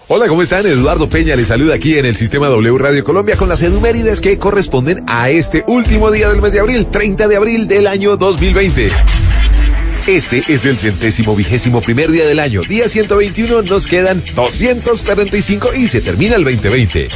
Hola, ¿cómo están? Eduardo Peña les saluda aquí en el Sistema W Radio Colombia con las edumérides que corresponden a este último día del mes de abril, 30 de abril del año 2020. Este es el 121º día del año, día 121, nos quedan 245 y se termina el 2020.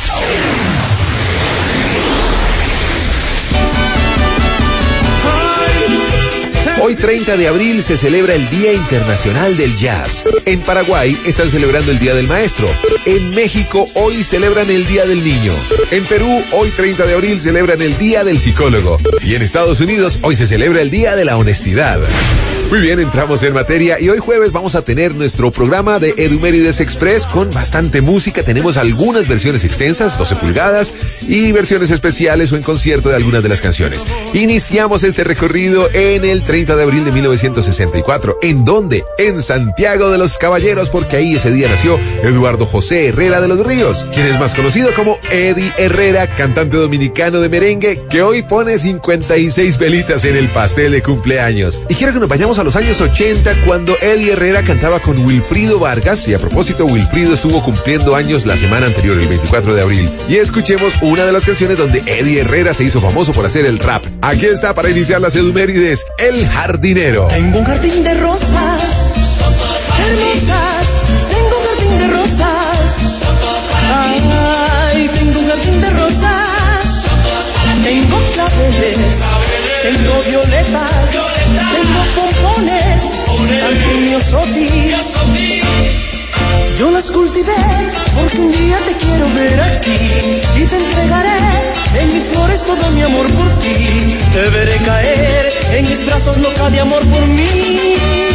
Hoy 30 de abril se celebra el Día Internacional del Jazz. En Paraguay están celebrando el Día del Maestro. En México hoy celebran el Día del Niño. En Perú hoy 30 de abril celebran el Día del Psicólogo. Y en Estados Unidos hoy se celebra el Día de la Honestidad. Muy bien, entramos en materia y hoy jueves vamos a tener nuestro programa de Edumérides Express con bastante música. Tenemos algunas versiones extensas, 12 pulgadas, y versiones especiales o en concierto de algunas de las canciones. Iniciamos este recorrido en el 30 de abril de 1964. ¿En dónde? En Santiago de los Caballeros, porque ahí ese día nació Eduardo José Herrera de los Ríos, quien es más conocido como Eddie Herrera, cantante dominicano de merengue, que hoy pone 56 velitas en el pastel de cumpleaños. Y quiero que nos vayamos a los años 80, cuando Eddie Herrera cantaba con Wilfrido Vargas, y a propósito, Wilfrido estuvo cumpliendo años la semana anterior, el 24 de abril. Y escuchemos una de las canciones donde Eddie Herrera se hizo famoso por hacer el rap. Aquí está para iniciar las edumérides, El Jardinero. Tengo un jardín de rosas, hermosas, tengo un jardín de rosas, ay, tengo un jardín de rosas, tengo claveles, tengo violetas, tengo pompones, antonios otis. Yo las cultivé porque un día te quiero ver aquí y te entregaré en mis flores todo mi amor por ti. Te veré caer en mis brazos loca de amor por mí.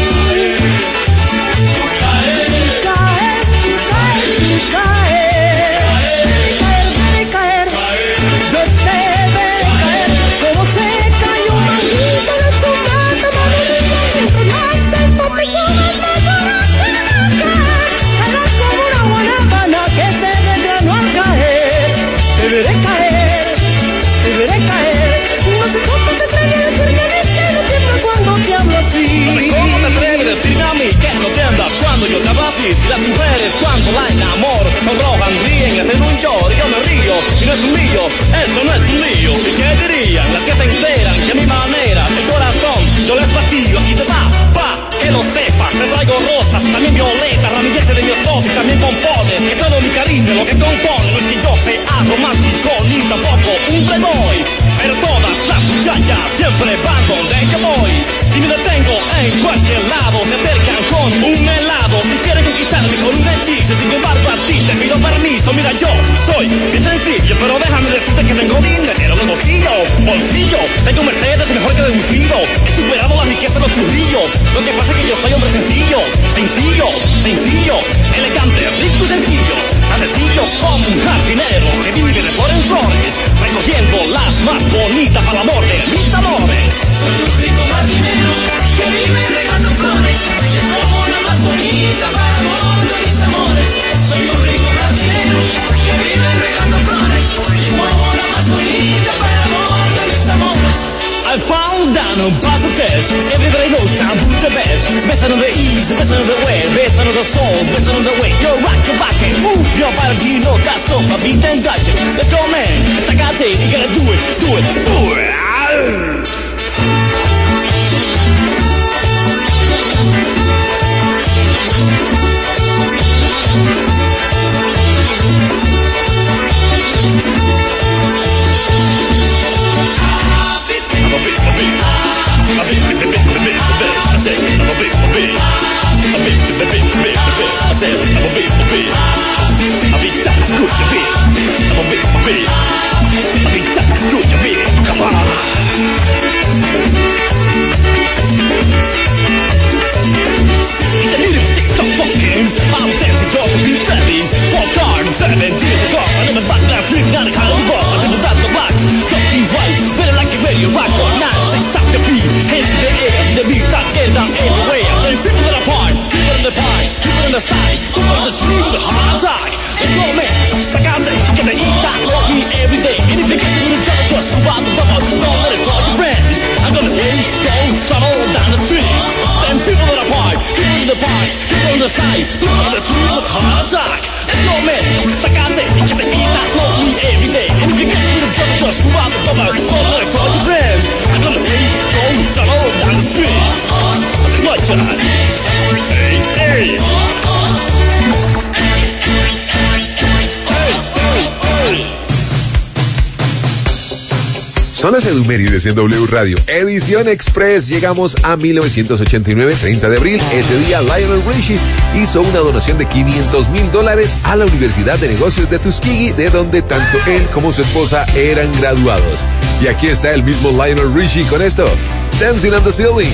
Yo te hablo así, si las mujeres cuando la enamoro sonrojan, ríen y hacen un lloro y yo me río, y no es un lío, esto no es un lío. ¿Y qué dirían las que se enteran que a mi manera, el corazón, yo les vacío y te va, que lo sepas, te traigo rosas, también violetas, ramilletes de mi y también pompones, que todo mi cariño lo que compone, no es que yo sea romántico ni tampoco un playboy, pero todas las muchachas siempre van donde yo voy, y me detengo en cualquier lado, se acercan con un helado y quieren conquistarme con un hechizo. Sin embargo a ti te pido permiso. Mira, yo soy bien sencillo, pero déjame decirte que tengo dinero en el bolsillo. Tengo un Mercedes mejor que deducido. He superado la riqueza de los churrillos. Lo que pasa es que yo soy hombre sencillo, elegante, rico y sencillo. Tan sencillo como un jardinero que vive de flor en flores, recogiendo las más bonitas para el amor de mis amores. Soy un rico jardinero que vive regando flores, y es como la más bonita para el amor de mis amores. Soy un rico jardinero que vive regando flores, y es como la más bonita para el amor de mis amores. I found down on Bangladesh. Everybody knows now who's the best. Best on the east, best on the west, best on the soul, best on the way. You're rock your back and move your body. You know that's not a beat and touch it. Let's go, man. It's like I say, you gotta do it. Come on. the party. Go back, go back, go to dance. I'm gonna go down the street. Watch out. Hey, hey. Son las Edumérides en W Radio. Edición Express. Llegamos a 1989, 30 de abril. Ese día Lionel Richie hizo una donación de $500,000 a la Universidad de Negocios de Tuskegee, de donde tanto él como su esposa eran graduados. Y aquí está el mismo Lionel Richie con esto, Dancing on the Ceiling.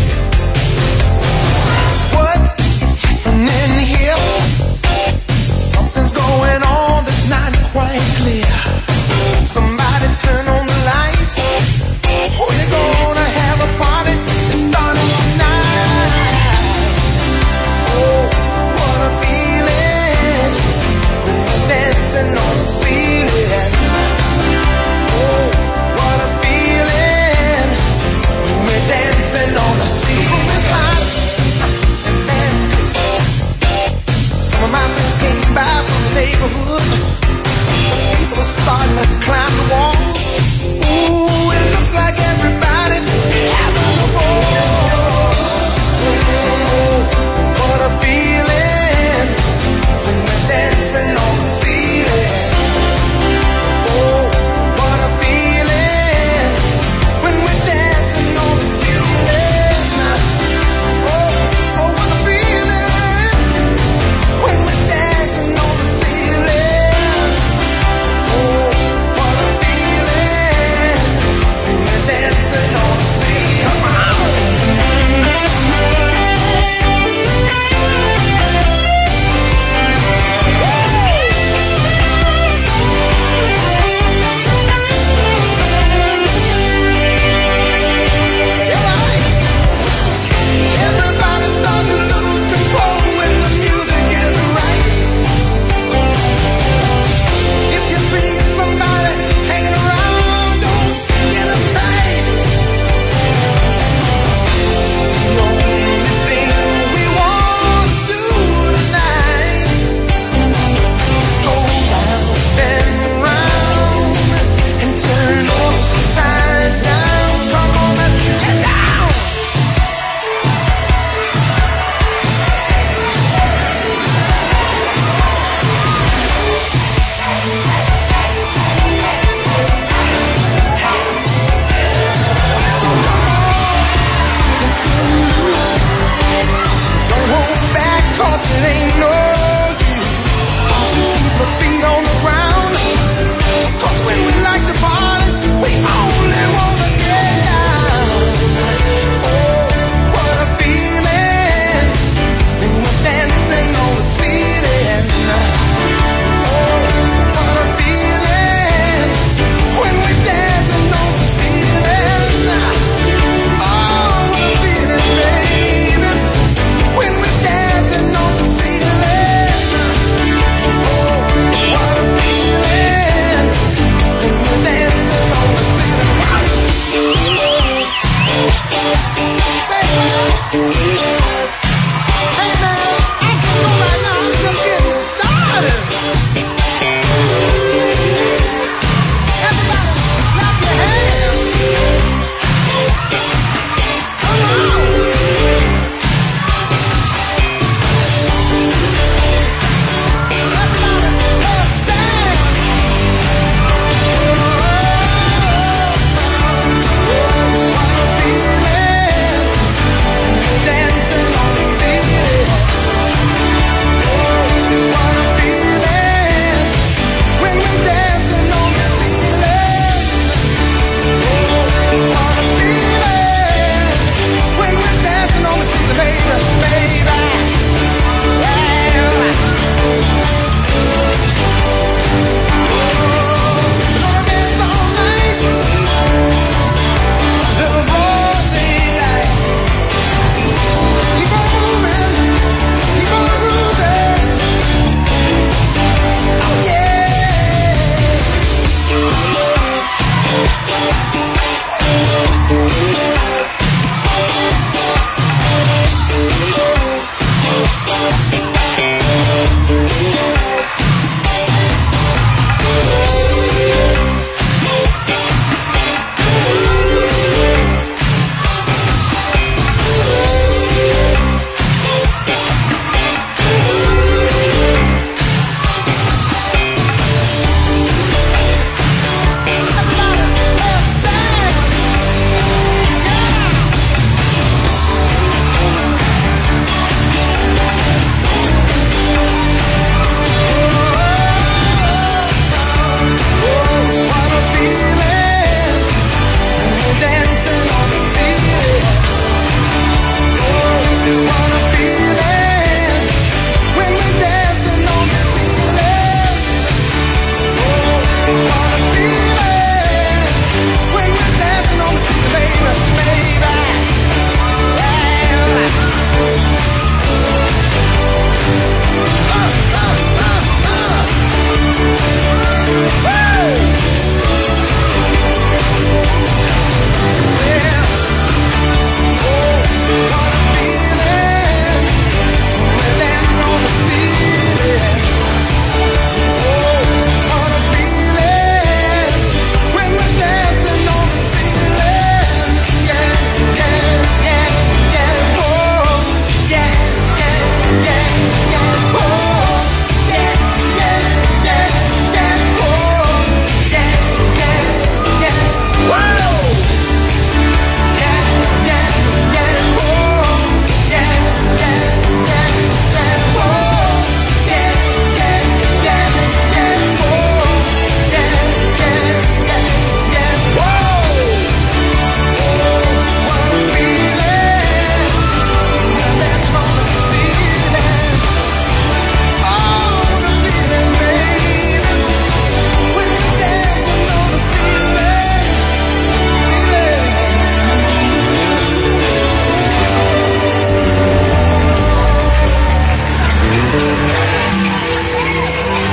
Something's going on that's not quite clear. Somebody turn on the lights. Oh, you're gonna have a party starting tonight. Oh, what a feeling when we're dancing on the ceiling. Oh, what a feeling when we're dancing on the ceiling. It's hot and that's good. Some of my friends came by from the neighborhood. People are starting to climb the walls. Ooh, it looks like everybody having a ball. Oh, what a feeling when we're dancing on the ceiling. Oh, what a feeling when we're dancing on the ceiling. Oh, what a feeling when we're dancing on the ceiling. Oh, what a feeling.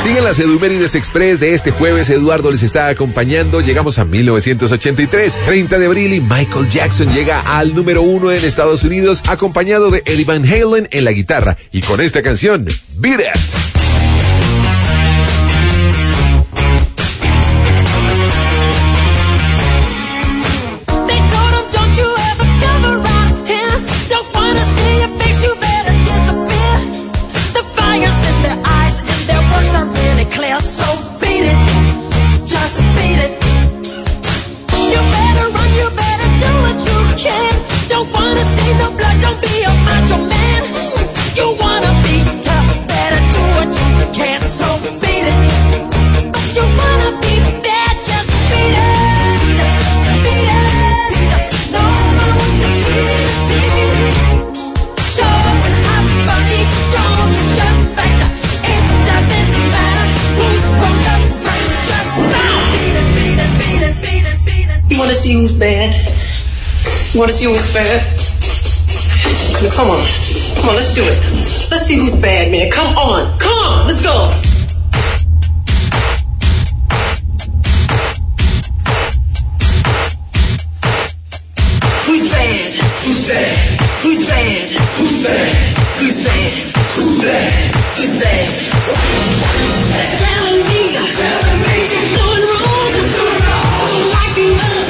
Siguen las Edumérides Express de este jueves. Eduardo les está acompañando. Llegamos a 1983, 30 de abril, y Michael Jackson llega al número 1 en Estados Unidos, acompañado de Eddie Van Halen en la guitarra y con esta canción, Beat It. Who's bad? You want to see who's bad? Now, come on, let's do it. Let's see who's bad, man. Come on, let's go. Who's bad? Who's bad? Who's bad? Who's bad? Who's bad? Who's bad? Who's bad? Tell me, it's going wrong. Like you up.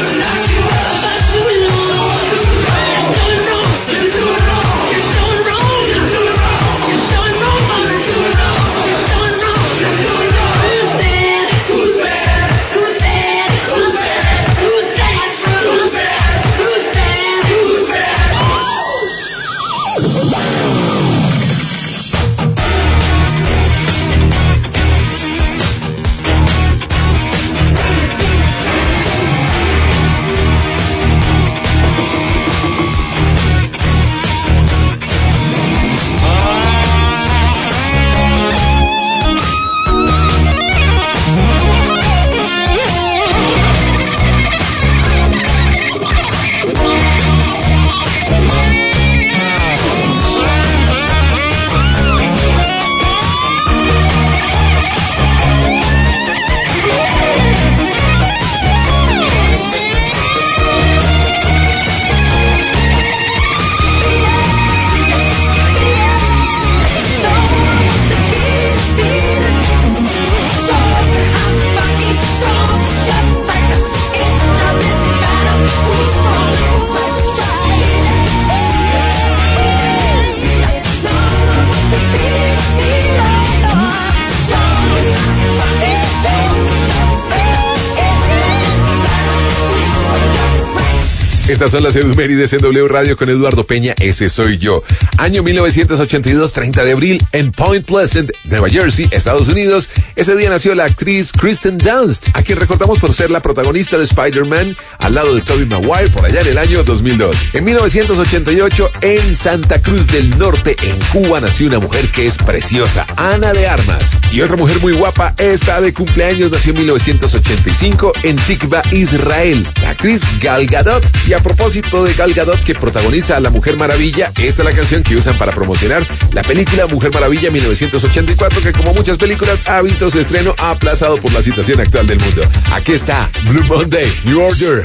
Estas son las Edumérides en W Radio con Eduardo Peña, ese soy yo. Año 1982, 30 de abril, en Point Pleasant, Nueva Jersey, Estados Unidos. Ese día nació la actriz Kristen Dunst, a quien recordamos por ser la protagonista de Spider-Man, al lado de Tobey Maguire, por allá en el año 2002. En 1988, en Santa Cruz del Norte, en Cuba, nació una mujer que es preciosa, Ana de Armas. Y otra mujer muy guapa, esta de cumpleaños, nació en 1985, en Tikva, Israel, la actriz Gal Gadot. Y a propósito de Gal Gadot, que protagoniza a la Mujer Maravilla, esta es la canción que usan para promocionar la película Mujer Maravilla 1984, que como muchas películas ha visto su estreno aplazado por la situación actual del mundo. Aquí está Blue Monday, New Order.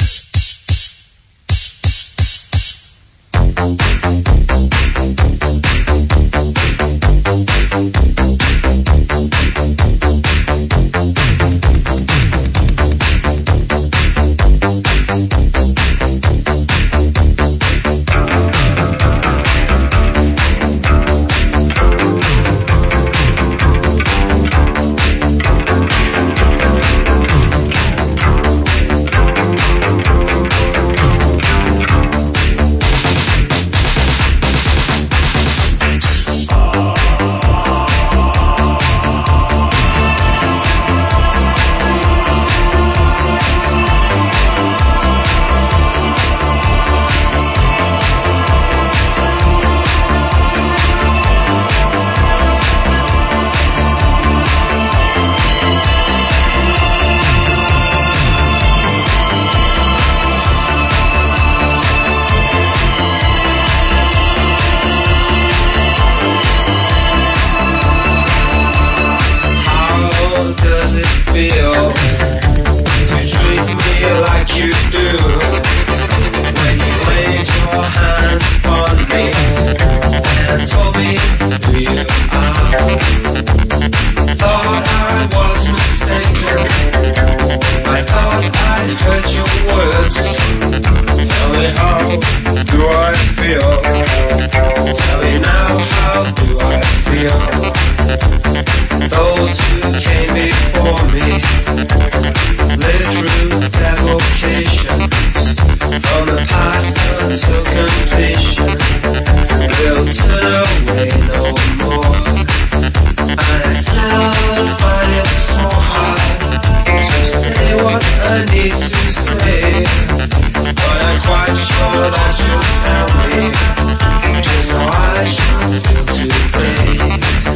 need to say, but I'm quite sure that you'll tell me just how I should feel today.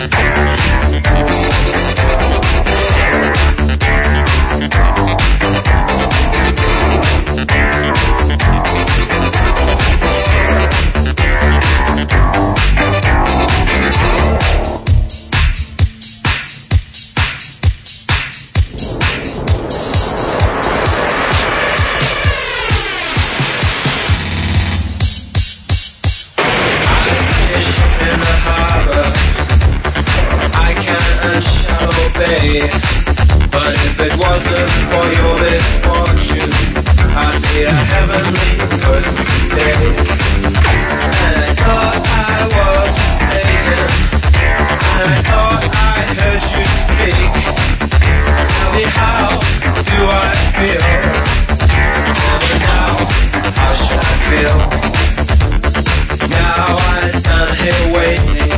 But if it wasn't for your misfortune, I'd be a heavenly person today. And I thought I was mistaken, and I thought I heard you speak. Tell me, how do I feel? Tell me now, how should I feel? Now I stand here waiting.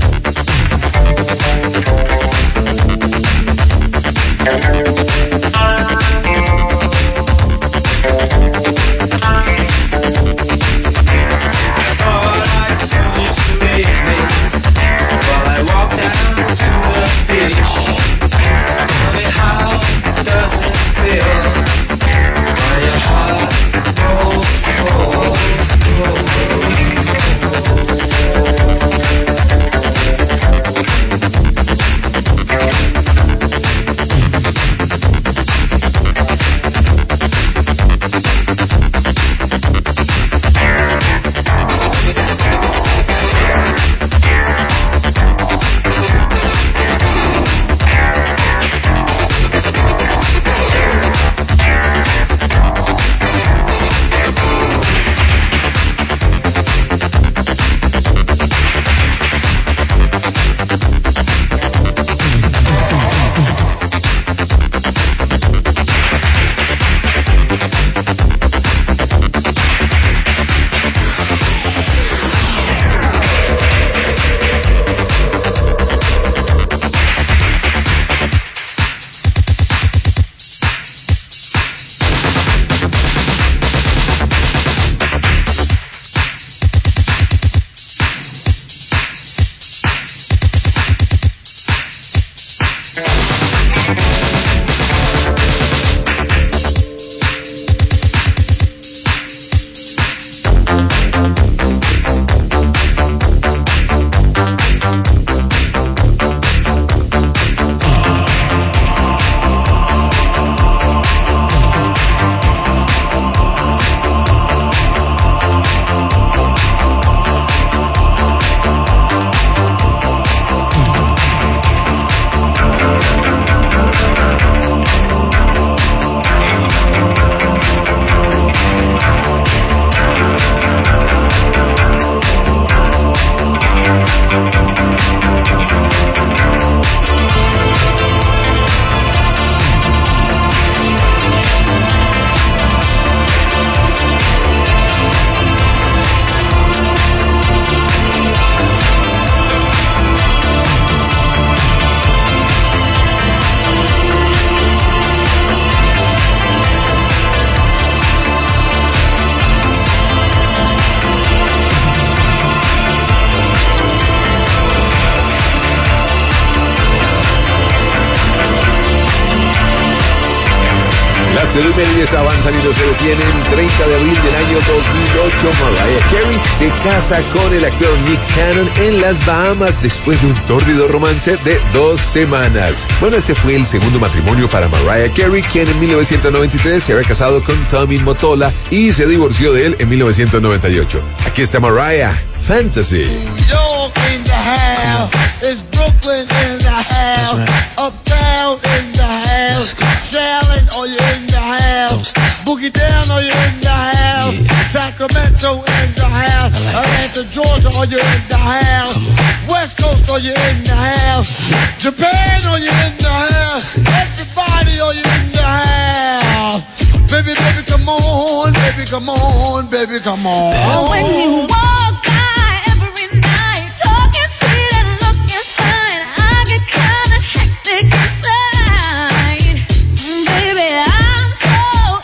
Las efemérides avanzan y no se detienen. 30 de abril del año 2008, Mariah Carey se casa con el actor Nick Cannon en las Bahamas después de un tórrido romance de 2 semanas. Bueno, este fue el segundo matrimonio para Mariah Carey, quien en 1993 se había casado con Tommy Mottola y se divorció de él en 1998. Aquí está Mariah, Fantasy. New York in the house, it's Brooklyn in the house, uptown in the house, Shaolin, are you in the house, Boogie Down, are you in the house, Sacramento in the house, Atlanta, Georgia, are you in the house, West Coast, are you in the house, Japan, are you in the house, everybody, are you in the house, baby, baby, come on, baby, come on, baby, come on. And when you walk by every night, talking sweet and looking fine, I get kinda hectic inside. Baby, I'm so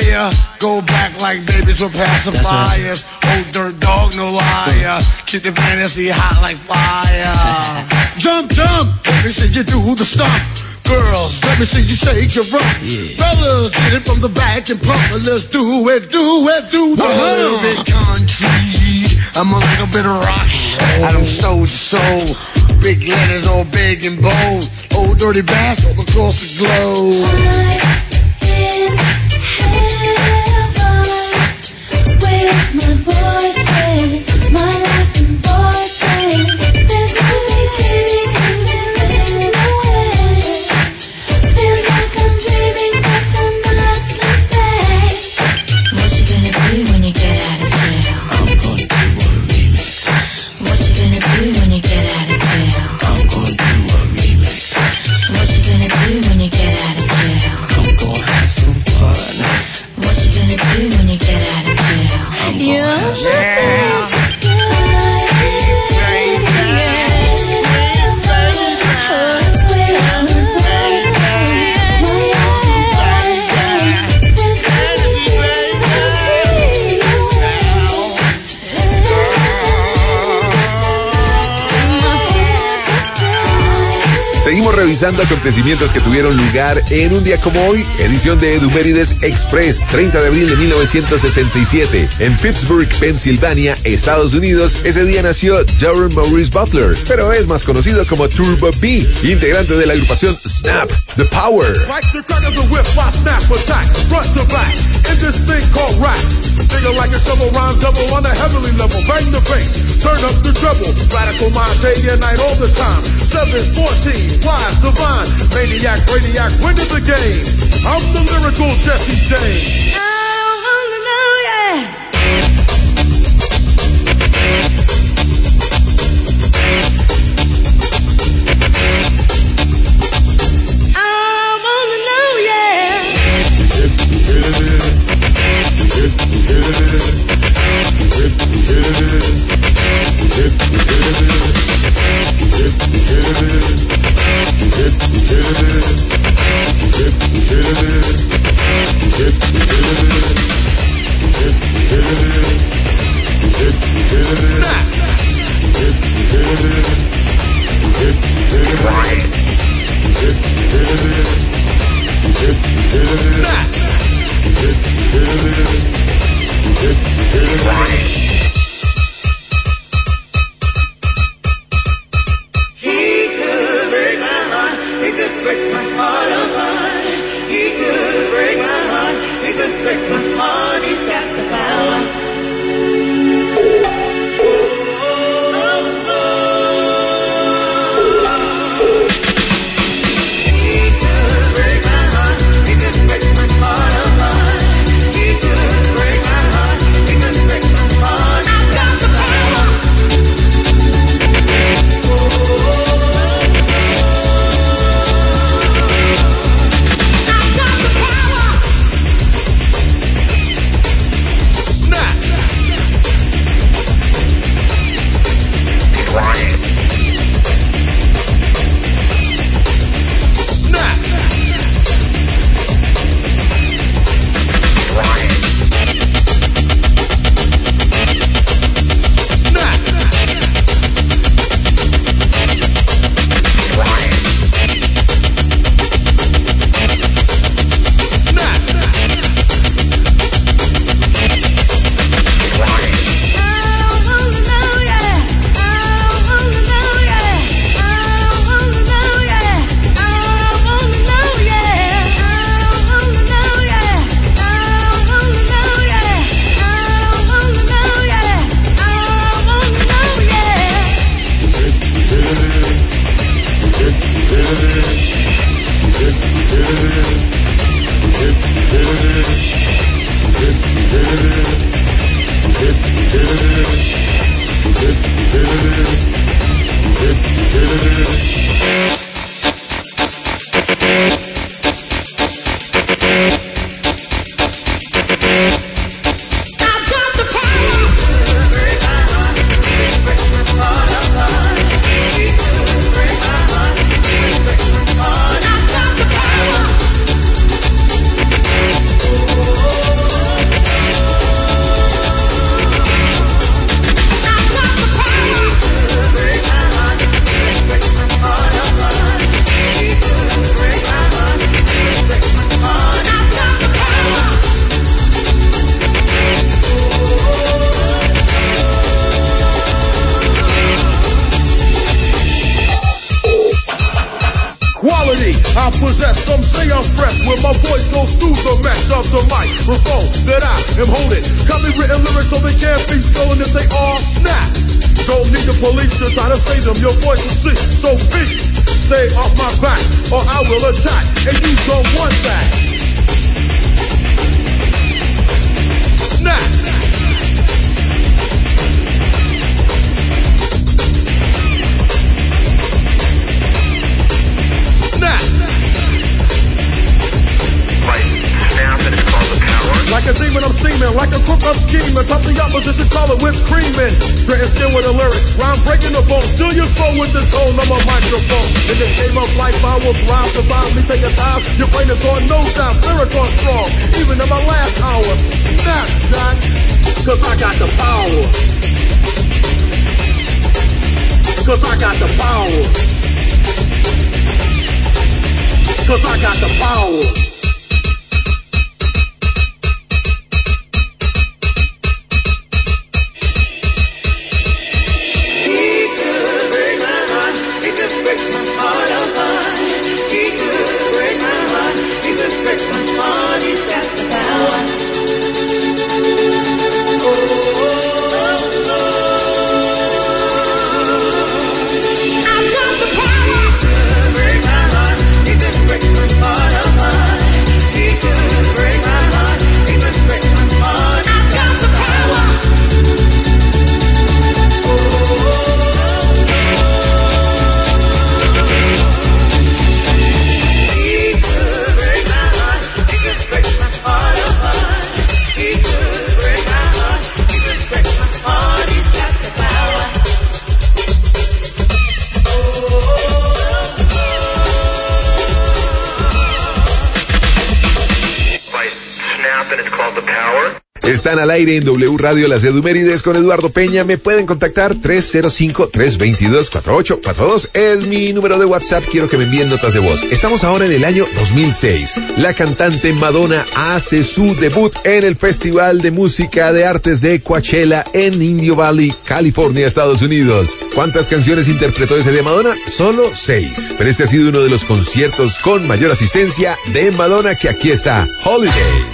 fire. Go back like babies with pacifiers. Old dirt dog, no liar. Keep the fantasy hot like fire. Jump, jump. Let me see you do the stomp. Girls, let me see you shake your rump. Fellas, get it from the back and pump. Let's do it, do it, do the a little bit country. I'm a little bit of rock. I don't soul to soul. Big letters all big and bold. Old dirty bass all across the globe. In heaven, with my boyfriend, my Latin boyfriend. There's only thing in my head. Feels like I'm dreaming, but I'm not sleeping. What you gonna do when you get out of jail? I'm gonna do a remix. What you gonna do when you get out of jail? I'm gonna do a remix. What you gonna do when you get out of jail? I'm gonna have some fun. What you gonna do when you get out of jail? You're Seguimos revisando acontecimientos que tuvieron lugar en un día como hoy, edición de Edumérides Express, 30 de abril de 1967. En Pittsburgh, Pensilvania, Estados Unidos, ese día nació Darren Maurice Butler, pero es más conocido como Turbo B, integrante de la agrupación Snap, The Power. Like the crack of the whip, I snap attack, front to back, in this thing called rap. Nigga like a shovel, rhyme double on a heavenly level. Bang the bass, turn up the treble. Radical mind day and night all the time. 714, wise, divine, maniac, radiac, winning the game. I'm the lyrical Jesse James. I wanna know, yeah. I'm fresh when my voice goes through the mesh of the microphone that I am holding. Copywritten lyrics so they can't be stolen if they all snap. Don't need the police to try to say them, your voice is sick. So peace, stay off my back or I will attack. And you don't want that. Snap. Like a demon, I'm steaming. Like a crook, I'm scheming. Top the opposition, call it whipped creaming. Gritting skin with a lyric. Rhyme breaking the bone. Still your soul with the tone of a microphone. In this game of life, I will thrive. Survive me, take a dive. Your brain is on no time. Lyrical strong. Even in my last hour. Snapshot. Cause I got the power. Cause I got the power. Cause I got the power. Están al aire en W Radio Las Edumérides con Eduardo Peña. Me pueden contactar 305-322-4842. Es mi número de WhatsApp. Quiero que me envíen notas de voz. Estamos ahora en el año 2006. La cantante Madonna hace su debut en el Festival de Música de Artes de Coachella en Indio Valley, California, Estados Unidos. ¿Cuántas canciones interpretó ese día Madonna? Solo 6. Pero este ha sido uno de los conciertos con mayor asistencia de Madonna, que aquí está, Holiday.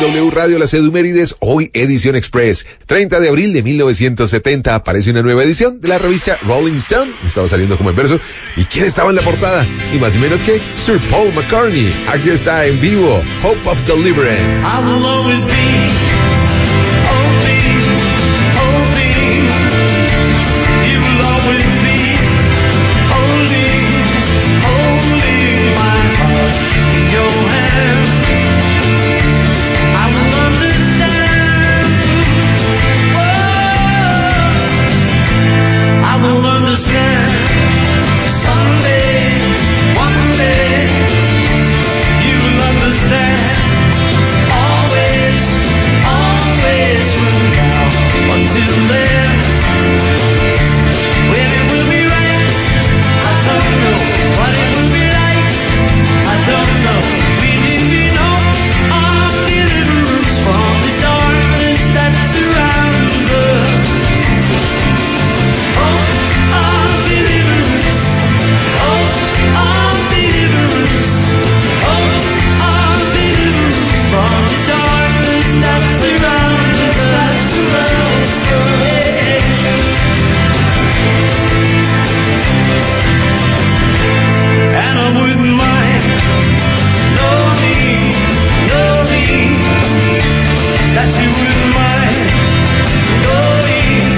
W Radio, las Edumérides, hoy edición express. 30 de abril de 1970 aparece una nueva edición de la revista Rolling Stone. Estaba saliendo como en verso. ¿Y quién estaba en la portada? Ni más ni menos que Sir Paul McCartney. Aquí está en vivo, Hope of Deliverance. I will always be hoping, hoping. You will always be holding, holding my heart in your hand. I will understand. Oh, I will understand. Someday, one day, you will understand. Always, always from now until then. When it will be right, I don't know. What it will be like, I don't know. We need no deliverance from the darkness that surrounds us. Oh, deliverance. Oh, deliverance. Oh, deliverance from the darkness that surrounds us. And I wouldn't mind knowing that you wouldn't mind going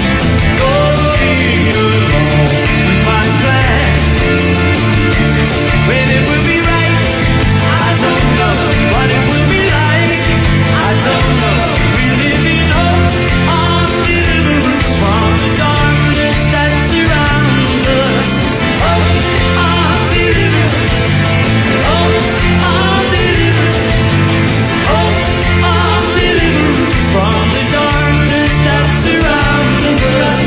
along with my plan. When it will be right, I don't know. What it will be like, I don't know. We live in hope of deliverance from the darkness that surrounds us. Hope of deliverance. Hope of deliverance. Hope of deliverance from the darkness that surrounds us.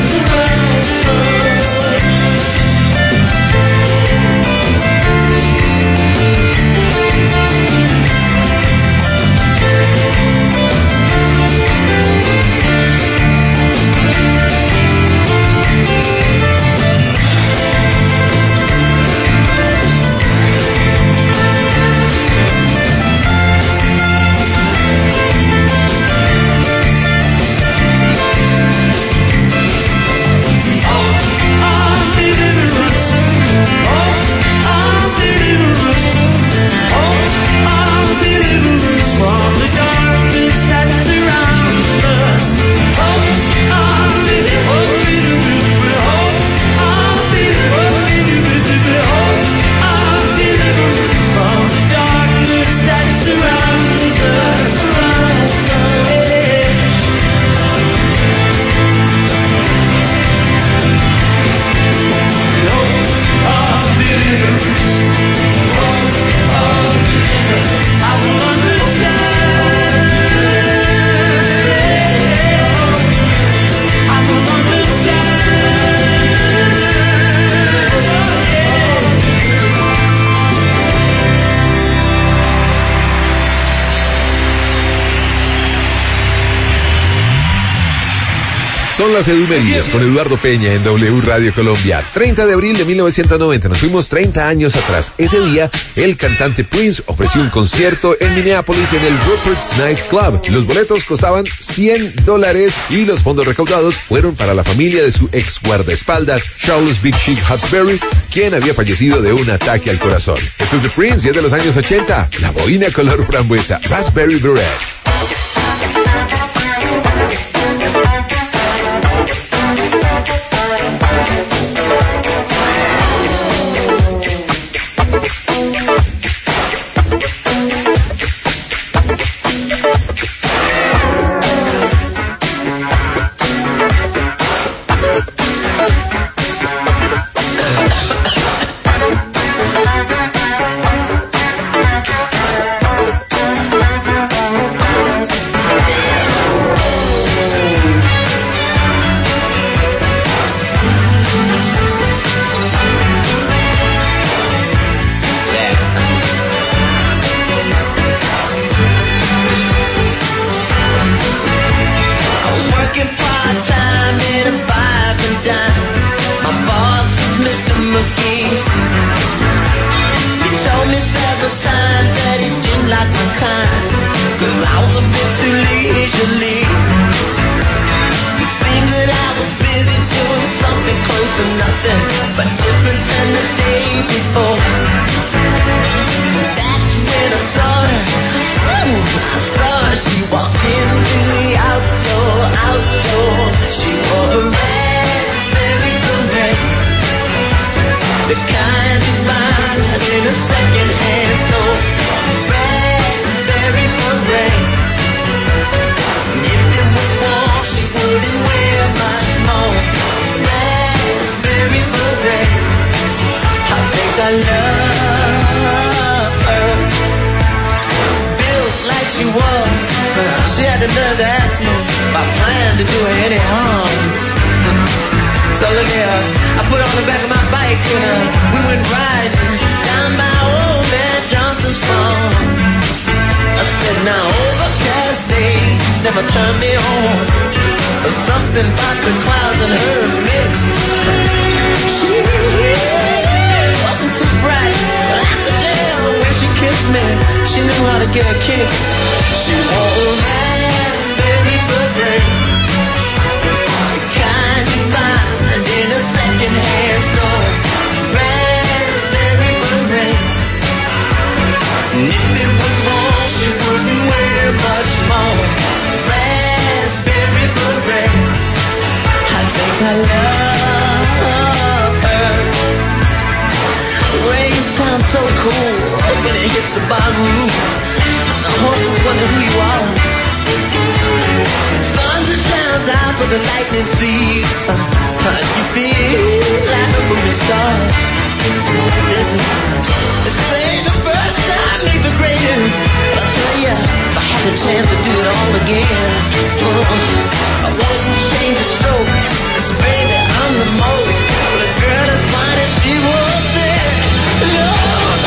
Son las Edumérides con Eduardo Peña en W Radio Colombia. 30 de abril de 1990, nos fuimos 30 años atrás. Ese día, el cantante Prince ofreció un concierto en Minneapolis en el Rupert's Night Club. Los boletos costaban $100 y los fondos recaudados fueron para la familia de su ex guardaespaldas, Charles Big Chick Hatsberry, quien había fallecido de un ataque al corazón. Esto es de Prince y es de los años 80. La boina color frambuesa, Raspberry Beret. He told me several times that he didn't like my kind, 'cause I was a bit too leisurely. It seemed that I was busy doing something close to nothing, but different than the day before. That's when I saw her. I saw her. She walked into the outdoor. She wore a raspberry beret, the kind you find in a second-hand store. Raspberry beret. If it was warm, she wouldn't wear much more. Raspberry beret. I think I love her. Built like she was, she had the nerve to ask me if I planned to do her any harm. So look here, I put her on the back of my bike and we went riding down by old man Johnson's farm. I said, now overcast days never turn me on. There's something about the clouds and her mixed. She wasn't too bright, but I could tell when she kissed me, she knew how to get her kicks. She wore a raspberry beret, the kind you find in a second-hand store. Raspberry beret. And if it was warm, she wouldn't wear much more. Raspberry beret. I think I love her. The rain sounds so cool when it hits the bottom roof. The horses wonder who you are. Thunder drowns out, but the lightning sees. You feel like a movie star. Listen, this ain't the first time, ain't the greatest. But I'll tell ya, if I had the chance to do it all again, I wouldn't change a stroke. 'Cause baby, I'm the most. But a girl as fine as she was there, Lord,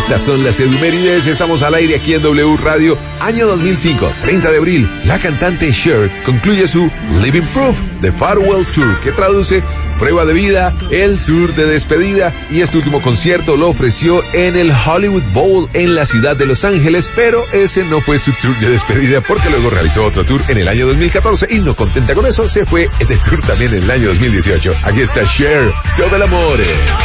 Estas son las efemérides. Estamos al aire aquí en W Radio. Año 2005, 30 de abril. La cantante Cher concluye su Living Proof The Farewell Tour, que traduce prueba de vida, el tour de despedida, y este último concierto lo ofreció en el Hollywood Bowl en la ciudad de Los Ángeles, pero ese no fue su tour de despedida porque luego realizó otro tour en el año 2014 y no contenta con eso, se fue de tour también en el año 2018. Aquí está Cher, Todo el amor.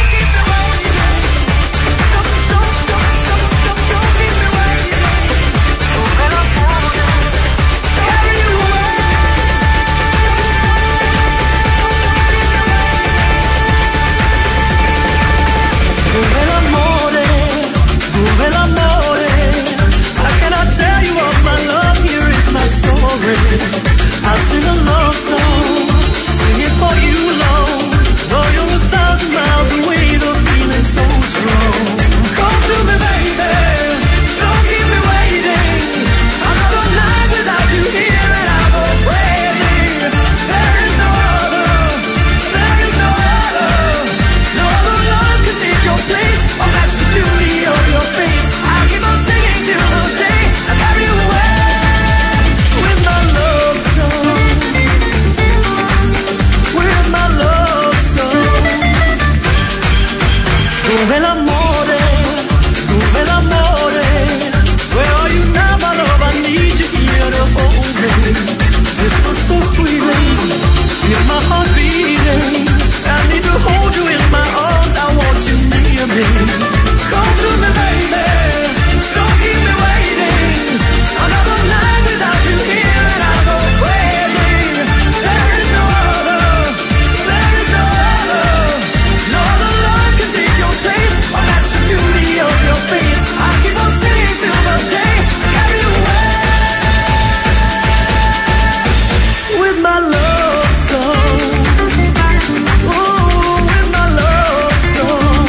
I'll sing a love song, sing it for you alone. Though you're 1,000 miles away, the feeling's so strong. Come to me, baby, don't keep me waiting. Another night without you here and I go crazy. There is no other, there is no other. No other love can take your place, or match the beauty of your face. I'll keep on singing till the day I carry you away. Dove l'amore, where are you now, my love? I need you here to hold me. This was so sweet, lady, hear my heart beating. I need to hold you in my arms, I want you near me. Come to me, baby, don't keep me waiting. Another night without you here and I go crazy. There is no other, there is no other. No other love can take your place, or match the beauty of your face. I'll keep on singing till the day I carry you away. With my love song, oh, with my love song.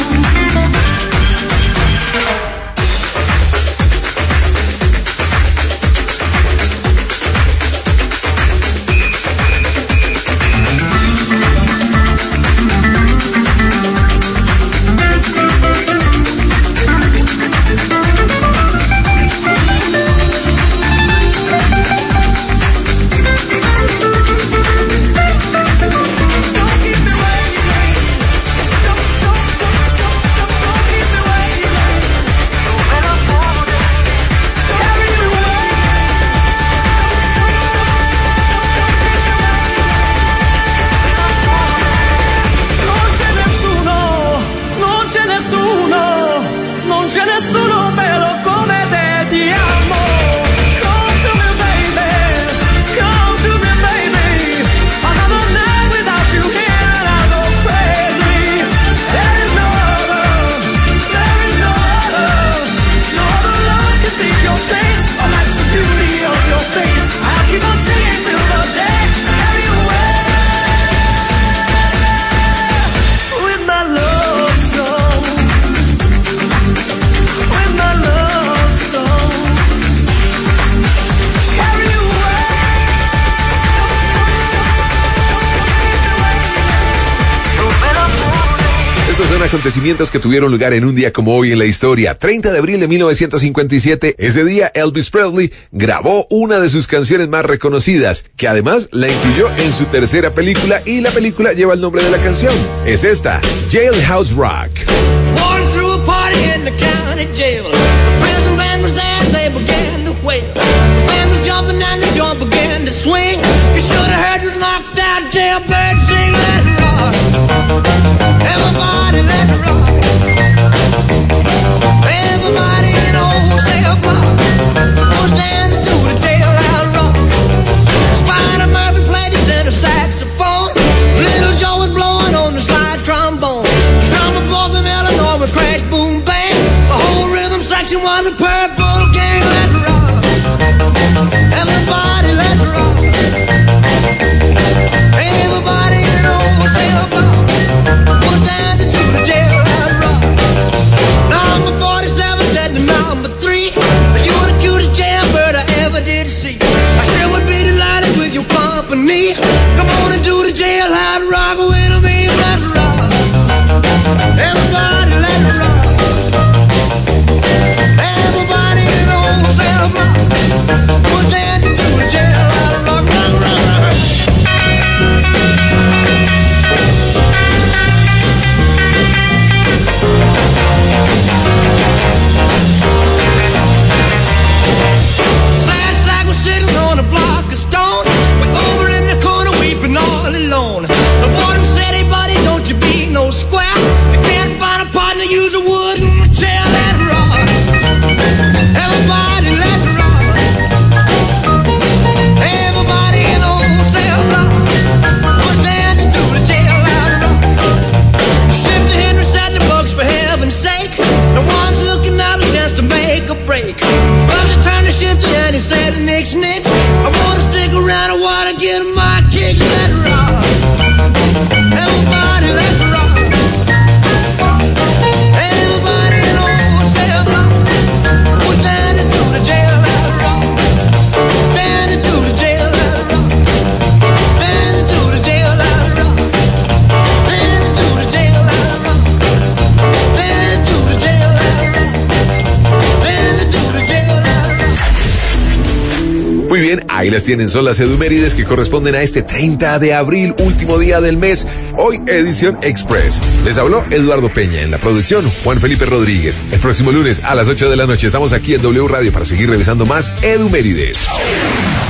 Acontecimientos que tuvieron lugar en un día como hoy en la historia. 30 de abril de 1957, ese día Elvis Presley grabó una de sus canciones más reconocidas, que además la incluyó en su tercera película, y la película lleva el nombre de la canción. Es esta, Jailhouse Rock. Walking through a party in the county jail. The prison band was there and they began to wail. The band was jumping and the joint began to swing. You should have heard this knocked out jailbird sing, let it rock. Everybody let it rock. Everybody in the whole cell block was dancing to the jailhouse rock. Spider Murphy played his tenor saxophone. Little Joe was blowing on the slide trombone. The drummer boy from Illinois would crash, boom, bang. The whole rhythm section was a Purple Gang. Let it rock. Everybody let it rock. Everybody in the whole cell block was dancing to the jailhouse rock. Number 47 said to number 3, you're the cutest jailbird I ever did see. I sure would be delighted with your company. Come on and do the jailhouse rock with me. Let it rock. Everybody let it rock. But he turned the shifty and he said, "Nix, nix, I wanna stick around, I wanna get my kicks, let it rock. Everybody, let's rock. Everybody in old cell block, we're down into the jail, let it rock. Down into the jail, let it rock. Down into the jail, let it rock. Down into the jail, let it rock. Down into the jail, let it rock. Down into the jail, let it rock. Muy bien, ahí las tienen, son las edumérides que corresponden a este 30 de abril, último día del mes, hoy edición Express. Les habló Eduardo Peña, en la producción Juan Felipe Rodríguez. El próximo lunes a las 8 de la noche estamos aquí en W Radio para seguir revisando más edumérides.